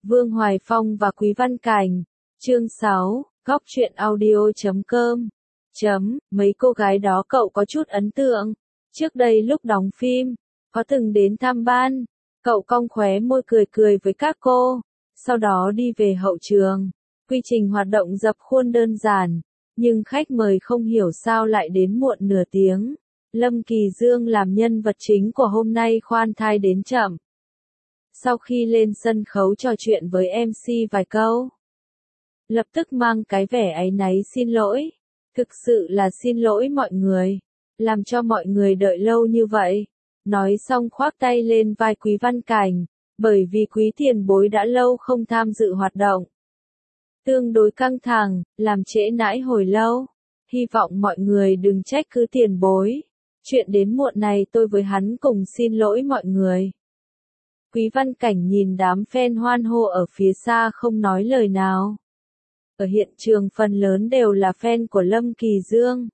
Vương Hoài Phong và Quý Văn Cảnh. Chương 6, Góc truyện audio.com. Mấy cô gái đó cậu có chút ấn tượng. Trước đây lúc đóng phim, có từng đến thăm ban. Cậu cong khóe môi cười cười với các cô. Sau đó đi về hậu trường. Quy trình hoạt động dập khuôn đơn giản. Nhưng khách mời không hiểu sao lại đến muộn nửa tiếng. Lâm Kỳ Dương làm nhân vật chính của hôm nay khoan thai đến chậm. Sau khi lên sân khấu trò chuyện với MC vài câu, lập tức mang cái vẻ áy náy xin lỗi. Thực sự là xin lỗi mọi người, làm cho mọi người đợi lâu như vậy. Nói xong khoác tay lên vai Quý Văn Cảnh, bởi vì Quý tiền bối đã lâu không tham dự hoạt động. Tương đối căng thẳng, làm trễ nãi hồi lâu. Hy vọng mọi người đừng trách cứ tiền bối. Chuyện đến muộn này tôi với hắn cùng xin lỗi mọi người. Quý Văn Cảnh nhìn đám fan hoan hô ở phía xa không nói lời nào. Ở hiện trường phần lớn đều là fan của Lâm Kỳ Dương.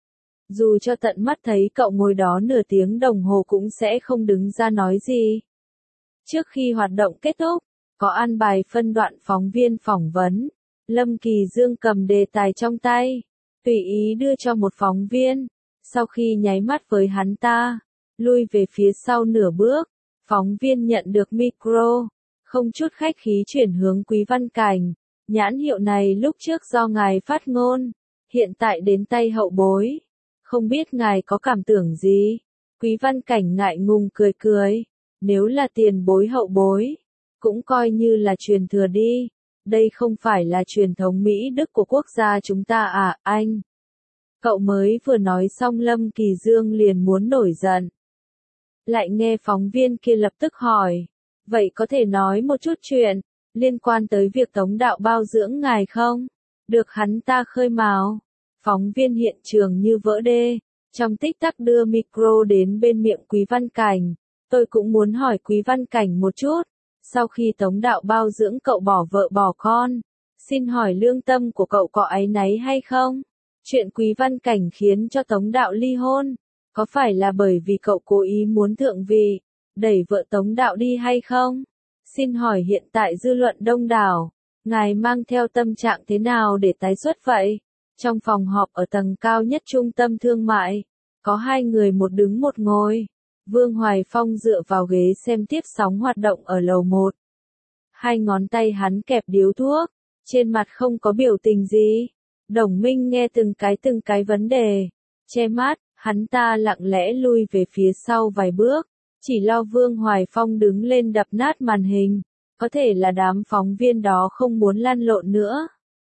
Dù cho tận mắt thấy cậu ngồi đó nửa tiếng đồng hồ cũng sẽ không đứng ra nói gì. Trước khi hoạt động kết thúc, có an bài phân đoạn phóng viên phỏng vấn. Lâm Kỳ Dương cầm đề tài trong tay, tùy ý đưa cho một phóng viên. Sau khi nháy mắt với hắn ta, lui về phía sau nửa bước, phóng viên nhận được micro, không chút khách khí chuyển hướng Quý Văn Cảnh. Nhãn hiệu này lúc trước do ngài phát ngôn, hiện tại đến tay hậu bối. Không biết ngài có cảm tưởng gì? Quý Văn Cảnh ngại ngùng cười cười. Nếu là tiền bối hậu bối, cũng coi như là truyền thừa đi. Đây không phải là truyền thống Mỹ Đức của quốc gia chúng ta à, anh? Cậu mới vừa nói xong Lâm Kỳ Dương liền muốn nổi giận. Lại nghe phóng viên kia lập tức hỏi. Vậy có thể nói một chút chuyện liên quan tới việc Tống đạo bao dưỡng ngài không? Được hắn ta khơi mào. Phóng viên hiện trường như vỡ đê, trong tích tắc đưa micro đến bên miệng Quý Văn Cảnh. Tôi cũng muốn hỏi Quý Văn Cảnh một chút. Sau khi Tống đạo bao dưỡng cậu bỏ vợ bỏ con, xin hỏi lương tâm của cậu có áy náy hay không? Chuyện Quý Văn Cảnh khiến cho Tống đạo ly hôn, có phải là bởi vì cậu cố ý muốn thượng vị, đẩy vợ Tống đạo đi hay không? Xin hỏi hiện tại dư luận đông đảo, ngài mang theo tâm trạng thế nào để tái xuất vậy? Trong phòng họp ở tầng cao nhất trung tâm thương mại, có hai người một đứng một ngồi. Vương Hoài Phong dựa vào ghế xem tiếp sóng hoạt động ở lầu 1. Hai ngón tay hắn kẹp điếu thuốc, trên mặt không có biểu tình gì. Đồng Minh nghe từng cái vấn đề, che mắt, hắn ta lặng lẽ lui về phía sau vài bước, chỉ lo Vương Hoài Phong đứng lên đập nát màn hình. Có thể là đám phóng viên đó không muốn lăn lộn nữa.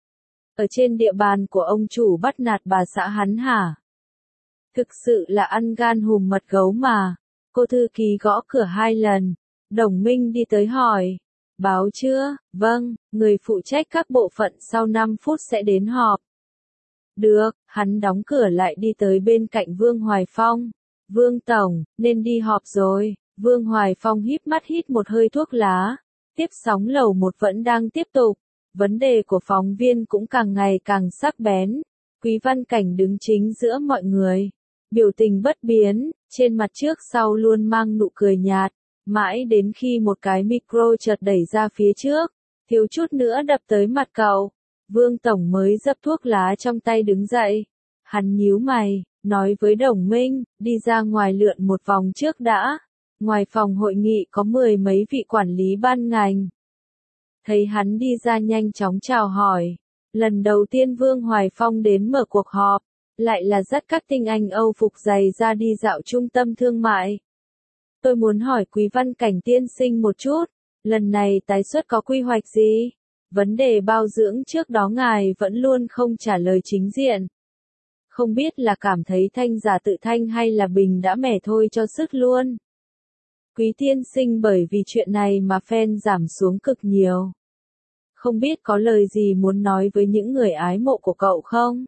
Ở trên địa bàn của ông chủ bắt nạt bà xã hắn hả? Thực sự là ăn gan hùm mật gấu mà. Cô thư ký gõ cửa 2 lần. Đồng Minh đi tới hỏi. Báo chưa? Vâng, người phụ trách các bộ phận sau 5 phút sẽ đến họp. Được, hắn đóng cửa lại đi tới bên cạnh Vương Hoài Phong. Vương Tổng, nên đi họp rồi. Vương Hoài Phong híp mắt hít một hơi thuốc lá. Tiếp sóng lầu 1 vẫn đang tiếp tục. Vấn đề của phóng viên cũng càng ngày càng sắc bén. Quý Văn Cảnh đứng chính giữa mọi người. Biểu tình bất biến, trên mặt trước sau luôn mang nụ cười nhạt. Mãi đến khi một cái micro chợt đẩy ra phía trước, thiếu chút nữa đập tới mặt cậu. Vương Tổng mới dập thuốc lá trong tay đứng dậy. Hắn nhíu mày, nói với Đồng Minh, đi ra ngoài lượn một vòng trước đã. Ngoài phòng hội nghị có 10 mấy vị quản lý ban ngành. Thấy hắn đi ra nhanh chóng chào hỏi. Lần đầu tiên Vương Hoài Phong đến mở cuộc họp, lại là dắt các tinh anh Âu phục giày ra đi dạo trung tâm thương mại. Tôi muốn hỏi Quý Văn Cảnh tiên sinh một chút, lần này tái xuất có quy hoạch gì? Vấn đề bao dưỡng trước đó ngài vẫn luôn không trả lời chính diện. Không biết là cảm thấy thanh giả tự thanh hay là bình đã mẻ thôi cho sức luôn. Quý tiên sinh bởi vì chuyện này mà fan giảm xuống cực nhiều. Không biết có lời gì muốn nói với những người ái mộ của cậu không?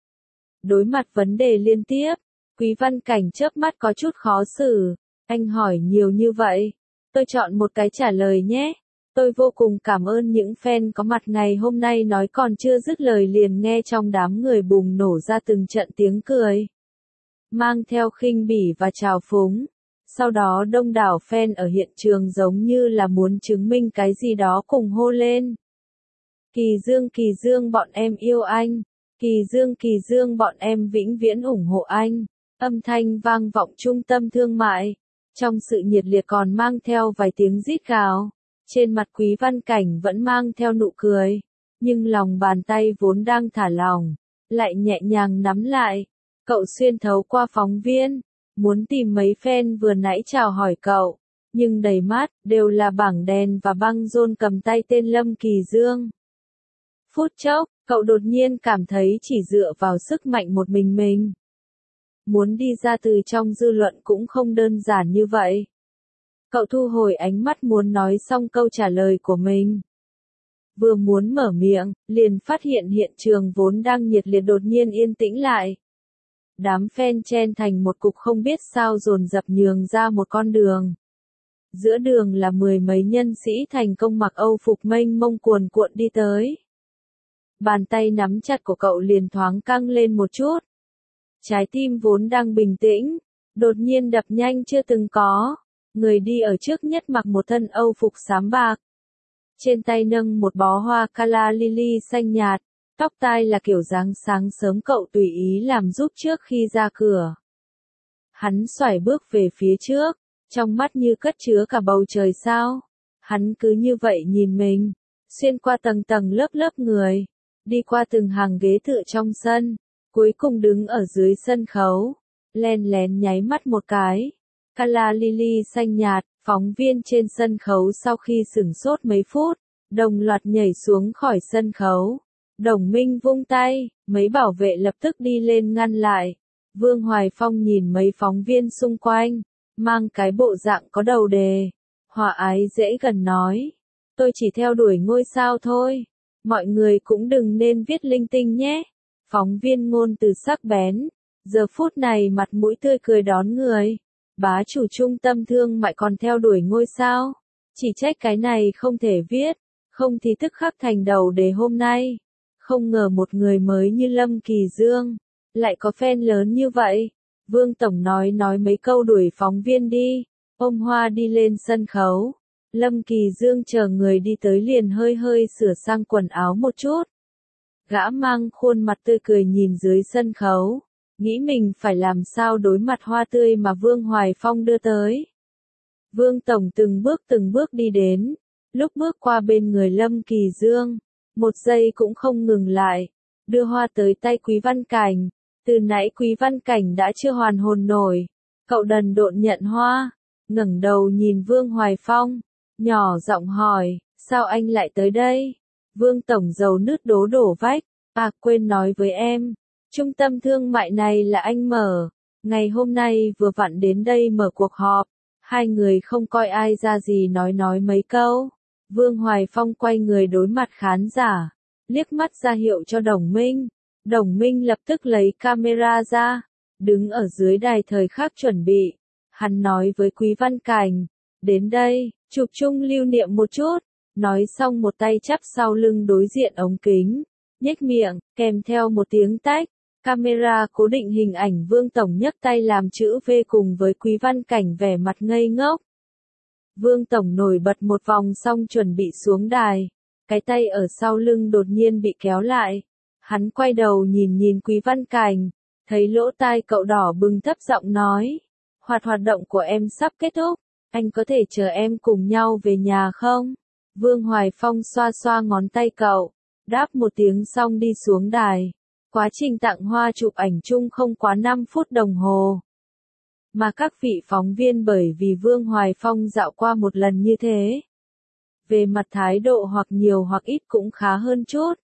Đối mặt vấn đề liên tiếp, Quý Văn Cảnh chớp mắt có chút khó xử. Anh hỏi nhiều như vậy, tôi chọn một cái trả lời nhé. Tôi vô cùng cảm ơn những fan có mặt ngày hôm nay nói còn chưa dứt lời liền nghe trong đám người bùng nổ ra từng trận tiếng cười. Mang theo khinh bỉ và trào phúng. Sau đó đông đảo fan ở hiện trường giống như là muốn chứng minh cái gì đó cùng hô lên. Kỳ Dương bọn em yêu anh. Kỳ Dương bọn em vĩnh viễn ủng hộ anh. Âm thanh vang vọng trung tâm thương mại. Trong sự nhiệt liệt còn mang theo vài tiếng rít gào. Trên mặt Quý Văn Cảnh vẫn mang theo nụ cười. Nhưng lòng bàn tay vốn đang thả lỏng, lại nhẹ nhàng nắm lại. Cậu xuyên thấu qua phóng viên, muốn tìm mấy fan vừa nãy chào hỏi cậu. Nhưng đầy mắt, đều là bảng đèn và băng rôn cầm tay tên Lâm Kỳ Dương. Phút chốc, cậu đột nhiên cảm thấy chỉ dựa vào sức mạnh một mình. Muốn đi ra từ trong dư luận cũng không đơn giản như vậy. Cậu thu hồi ánh mắt muốn nói xong câu trả lời của mình. Vừa muốn mở miệng, liền phát hiện hiện trường vốn đang nhiệt liệt đột nhiên yên tĩnh lại. Đám fan chen thành một cục không biết sao dồn dập nhường ra một con đường. Giữa đường là mười mấy nhân sĩ thành công mặc Âu phục mênh mông cuồn cuộn đi tới. Bàn tay nắm chặt của cậu liền thoáng căng lên một chút. Trái tim vốn đang bình tĩnh, đột nhiên đập nhanh chưa từng có. Người đi ở trước nhất mặc một thân Âu phục xám bạc. Trên tay nâng một bó hoa calla lily xanh nhạt, tóc tai là kiểu dáng sáng sớm cậu tùy ý làm giúp trước khi ra cửa. Hắn xoải bước về phía trước, trong mắt như cất chứa cả bầu trời sao. Hắn cứ như vậy nhìn mình, xuyên qua tầng tầng lớp lớp người, đi qua từng hàng ghế tựa trong sân, cuối cùng đứng ở dưới sân khấu, len lén nháy mắt một cái. Calla lily xanh nhạt, phóng viên trên sân khấu sau khi sửng sốt mấy phút, đồng loạt nhảy xuống khỏi sân khấu. Đồng Minh vung tay, mấy bảo vệ lập tức đi lên ngăn lại. Vương Hoài Phong nhìn mấy phóng viên xung quanh, mang cái bộ dạng có đầu đề. Hòa ái dễ gần nói, tôi chỉ theo đuổi ngôi sao thôi, mọi người cũng đừng nên viết linh tinh nhé. Phóng viên ngôn từ sắc bén, giờ phút này mặt mũi tươi cười đón người. Bá chủ trung tâm thương mại còn theo đuổi ngôi sao, chỉ trách cái này không thể viết, không thì tức khắc thành đầu đề hôm nay. Không ngờ một người mới như Lâm Kỳ Dương, lại có fan lớn như vậy. Vương Tổng nói mấy câu đuổi phóng viên đi, ôm hoa đi lên sân khấu. Lâm Kỳ Dương chờ người đi tới liền hơi hơi sửa sang quần áo một chút. Gã mang khuôn mặt tươi cười nhìn dưới sân khấu, nghĩ mình phải làm sao đối mặt hoa tươi mà Vương Hoài Phong đưa tới. Vương Tổng từng bước đi đến, lúc bước qua bên người Lâm Kỳ Dương, một giây cũng không ngừng lại, đưa hoa tới tay Quý Văn Cảnh. Từ nãy Quý Văn Cảnh đã chưa hoàn hồn nổi, cậu đần độn nhận hoa, ngẩng đầu nhìn Vương Hoài Phong, nhỏ giọng hỏi, sao anh lại tới đây? Vương Tổng dầu nứt đổ vách, quên nói với em, trung tâm thương mại này là anh mở, ngày hôm nay vừa vặn đến đây mở cuộc họp, hai người không coi ai ra gì nói mấy câu. Vương Hoài Phong quay người đối mặt khán giả, liếc mắt ra hiệu cho Đồng Minh. Đồng Minh lập tức lấy camera ra, đứng ở dưới đài thời khắc chuẩn bị. Hắn nói với Quý Văn Cảnh, đến đây, chụp chung lưu niệm một chút. Nói xong một tay chắp sau lưng đối diện ống kính, nhếch miệng, kèm theo một tiếng tách. Camera cố định hình ảnh Vương Tổng nhấc tay làm chữ V cùng với Quý Văn Cảnh vẻ mặt ngây ngốc. Vương Tổng nổi bật một vòng xong chuẩn bị xuống đài. Cái tay ở sau lưng đột nhiên bị kéo lại. Hắn quay đầu nhìn Quý Văn Cảnh, thấy lỗ tai cậu đỏ bừng thấp giọng nói. Hoạt động của em sắp kết thúc, anh có thể chờ em cùng nhau về nhà không? Vương Hoài Phong xoa xoa ngón tay cậu, đáp một tiếng xong đi xuống đài. Quá trình tặng hoa chụp ảnh chung không quá 5 phút đồng hồ. Mà các vị phóng viên bởi vì Vương Hoài Phong dạo qua một lần như thế. Về mặt thái độ hoặc nhiều hoặc ít cũng khá hơn chút.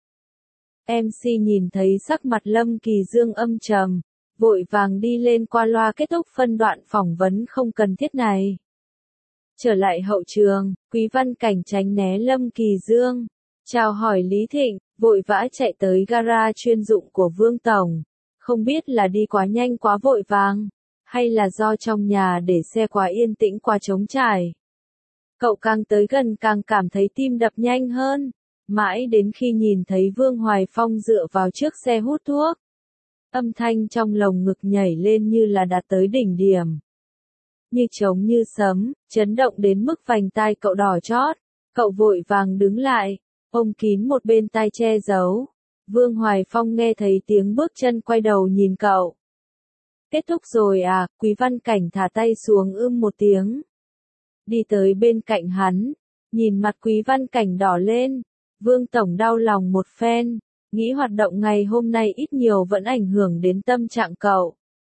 MC nhìn thấy sắc mặt Lâm Kỳ Dương âm trầm, vội vàng đi lên qua loa kết thúc phân đoạn phỏng vấn không cần thiết này. Trở lại hậu trường, Quý Văn Cảnh tránh né Lâm Kỳ Dương, chào hỏi Lý Thịnh, vội vã chạy tới gara chuyên dụng của Vương Tổng. Không biết là đi quá nhanh quá vội vàng, hay là do trong nhà để xe quá yên tĩnh quá trống trải. Cậu càng tới gần càng cảm thấy tim đập nhanh hơn, mãi đến khi nhìn thấy Vương Hoài Phong dựa vào trước xe hút thuốc. Âm thanh trong lồng ngực nhảy lên như là đạt tới đỉnh điểm. như trống như sấm, chấn động đến mức vành tai cậu đỏ chót. Cậu vội vàng đứng lại, ôm kín một bên tai che giấu. Vương Hoài Phong nghe thấy tiếng bước chân quay đầu nhìn cậu. Kết thúc rồi à, Quý Văn Cảnh thả tay xuống một tiếng. Đi tới bên cạnh hắn, nhìn mặt Quý Văn Cảnh đỏ lên. Vương Tổng đau lòng một phen, nghĩ hoạt động ngày hôm nay ít nhiều vẫn ảnh hưởng đến tâm trạng cậu.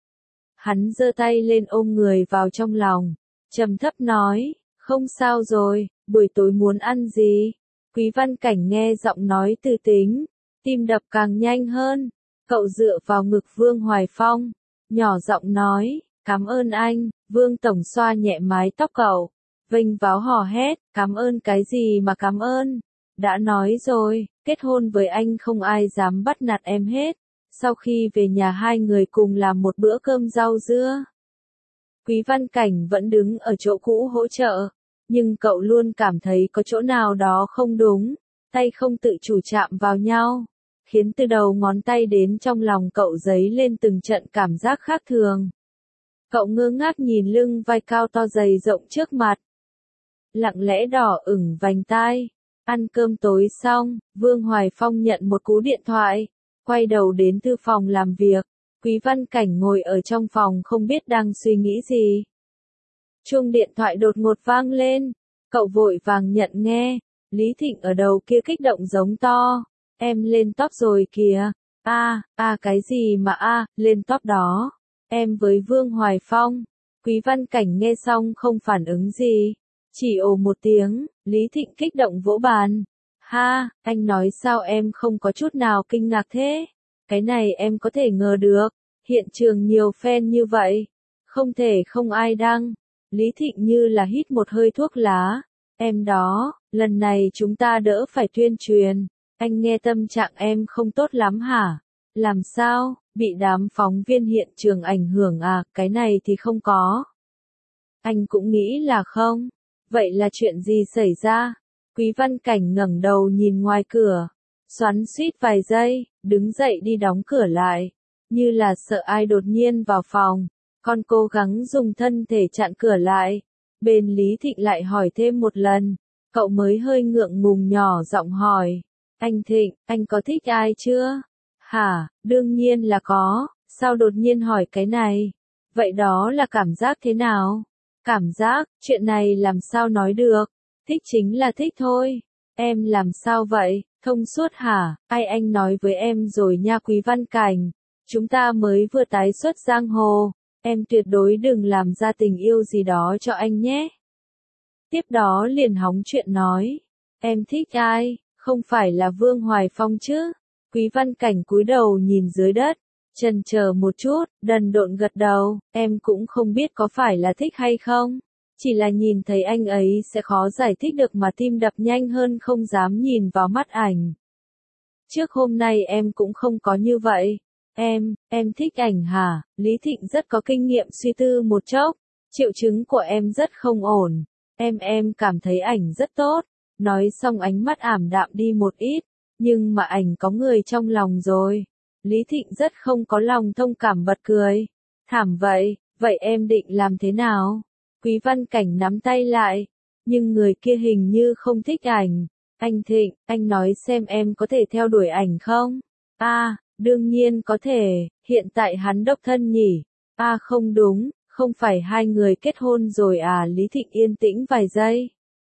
Hắn giơ tay lên ôm người vào trong lòng, trầm thấp nói, không sao rồi, buổi tối muốn ăn gì? Quý Văn Cảnh nghe giọng nói từ tính, tim đập càng nhanh hơn. Cậu dựa vào ngực Vương Hoài Phong, nhỏ giọng nói, cảm ơn anh. Vương Tổng xoa nhẹ mái tóc cậu, vênh váo hò hét, cảm ơn cái gì mà cảm ơn? Đã nói rồi, kết hôn với anh không ai dám bắt nạt em hết. Sau khi về nhà hai người cùng làm một bữa cơm rau dưa. Quý Văn Cảnh vẫn đứng ở chỗ cũ hỗ trợ, nhưng cậu luôn cảm thấy có chỗ nào đó không đúng, tay không tự chủ chạm vào nhau, khiến từ đầu ngón tay đến trong lòng cậu dấy lên từng trận cảm giác khác thường. Cậu ngơ ngác nhìn lưng vai cao to dày rộng trước mặt, lặng lẽ đỏ ửng vành tai. Ăn cơm tối xong, Vương Hoài Phong nhận một cú điện thoại, quay đầu đến thư phòng làm việc. Quý Văn Cảnh ngồi ở trong phòng không biết đang suy nghĩ gì. Chuông điện thoại đột ngột vang lên, cậu vội vàng nhận nghe. Lý Thịnh ở đầu kia kích động giống to, em lên top rồi kìa. Cái gì mà lên top đó? Em với Vương Hoài Phong. Quý Văn Cảnh nghe xong không phản ứng gì, chỉ ồ một tiếng. Lý Thịnh kích động vỗ bàn. Ha, anh nói sao em không có chút nào kinh ngạc thế? Cái này em có thể ngờ được, hiện trường nhiều fan như vậy, không thể không ai đăng. Lý Thịnh như là hít một hơi thuốc lá. Em đó, lần này chúng ta đỡ phải tuyên truyền. Anh nghe tâm trạng em không tốt lắm hả? Làm sao, bị đám phóng viên hiện trường ảnh hưởng à? Cái này thì không có. Anh cũng nghĩ là không. Vậy là chuyện gì xảy ra? Quý Văn Cảnh ngẩng đầu nhìn ngoài cửa, xoắn xuýt vài giây, đứng dậy đi đóng cửa lại, như là sợ ai đột nhiên vào phòng. Con cố gắng dùng thân thể chặn cửa lại. Bên Lý Thịnh lại hỏi thêm một lần, cậu mới hơi ngượng ngùng nhỏ giọng hỏi, anh Thịnh, anh có thích ai chưa? Hả, đương nhiên là có, sao đột nhiên hỏi cái này? Vậy đó là cảm giác thế nào? Cảm giác, chuyện này làm sao nói được? Thích chính là thích thôi. Em làm sao vậy, thông suốt hả? Ai anh nói với em rồi nha Quý Văn Cảnh. Chúng ta mới vừa tái xuất giang hồ. Em tuyệt đối đừng làm ra tình yêu gì đó cho anh nhé. Tiếp đó liền hóng chuyện nói. Em thích ai? Không phải là Vương Hoài Phong chứ? Quý Văn Cảnh cúi đầu nhìn dưới đất, chần chờ một chút, đần độn gật đầu. Em cũng không biết có phải là thích hay không. Chỉ là nhìn thấy anh ấy sẽ khó giải thích được mà tim đập nhanh hơn không dám nhìn vào mắt ảnh. Trước hôm nay em cũng không có như vậy. Em thích ảnh hả? Lý Thịnh rất có kinh nghiệm suy tư một chốc. Triệu chứng của em rất không ổn. Em cảm thấy ảnh rất tốt. Nói xong ánh mắt ảm đạm đi một ít. Nhưng mà ảnh có người trong lòng rồi. Lý Thịnh rất không có lòng thông cảm bật cười. Thảm vậy em định làm thế nào? Quý Văn Cảnh nắm tay lại. Nhưng người kia hình như không thích ảnh. Anh Thịnh, anh nói xem em có thể theo đuổi ảnh không? Đương nhiên có thể, hiện tại hắn độc thân nhỉ? Không đúng, không phải hai người kết hôn rồi à? Lý Thịnh yên tĩnh vài giây.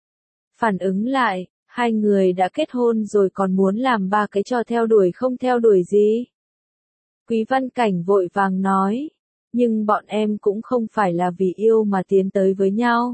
Phản ứng lại, hai người đã kết hôn rồi còn muốn làm ba cái trò theo đuổi không theo đuổi gì? Quý Văn Cảnh vội vàng nói, nhưng bọn em cũng không phải là vì yêu mà tiến tới với nhau.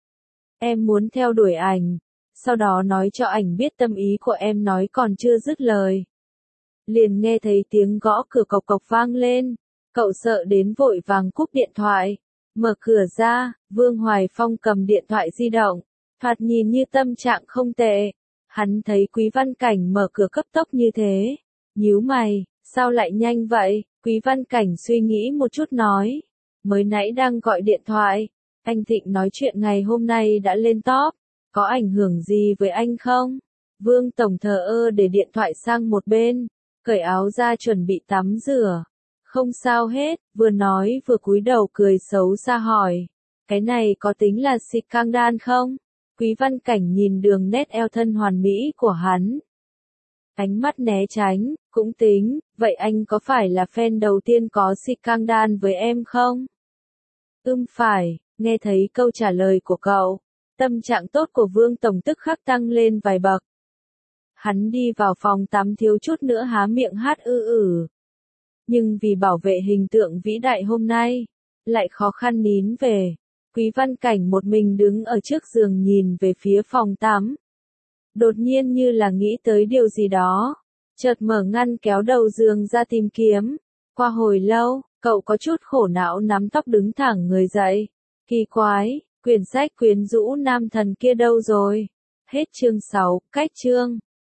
Em muốn theo đuổi ảnh, sau đó nói cho ảnh biết tâm ý của em. Nói còn chưa dứt lời, liền nghe thấy tiếng gõ cửa cộc cộc vang lên. Cậu sợ đến vội vàng cúp điện thoại. Mở cửa ra, Vương Hoài Phong cầm điện thoại di động, thoạt nhìn như tâm trạng không tệ. Hắn thấy Quý Văn Cảnh mở cửa cấp tốc như thế, nhíu mày, sao lại nhanh vậy? Quý Văn Cảnh suy nghĩ một chút nói, mới nãy đang gọi điện thoại, anh Thịnh nói chuyện ngày hôm nay đã lên top, có ảnh hưởng gì với anh không? Vương Tổng thờ ơ để điện thoại sang một bên, cởi áo ra chuẩn bị tắm rửa. Không sao hết, vừa nói vừa cúi đầu cười xấu xa hỏi. Cái này có tính là xịt căng đan không? Quý Văn Cảnh nhìn đường nét eo thân hoàn mỹ của hắn. Ánh mắt né tránh, cũng tính, vậy anh có phải là fan đầu tiên có xịt căng đan với em không? Phải, nghe thấy câu trả lời của cậu. Tâm trạng tốt của Vương Tổng tức khắc tăng lên vài bậc. Hắn đi vào phòng tắm thiếu chút nữa há miệng hát ử. Nhưng vì bảo vệ hình tượng vĩ đại hôm nay, lại khó khăn nín về. Quý Văn Cảnh một mình đứng ở trước giường nhìn về phía phòng tắm. Đột nhiên như là nghĩ tới điều gì đó. Chợt mở ngăn kéo đầu giường ra tìm kiếm. Qua hồi lâu, cậu có chút khổ não nắm tóc đứng thẳng người dậy. Kỳ quái, quyển sách quyến rũ nam thần kia đâu rồi? Hết chương 6, cách chương.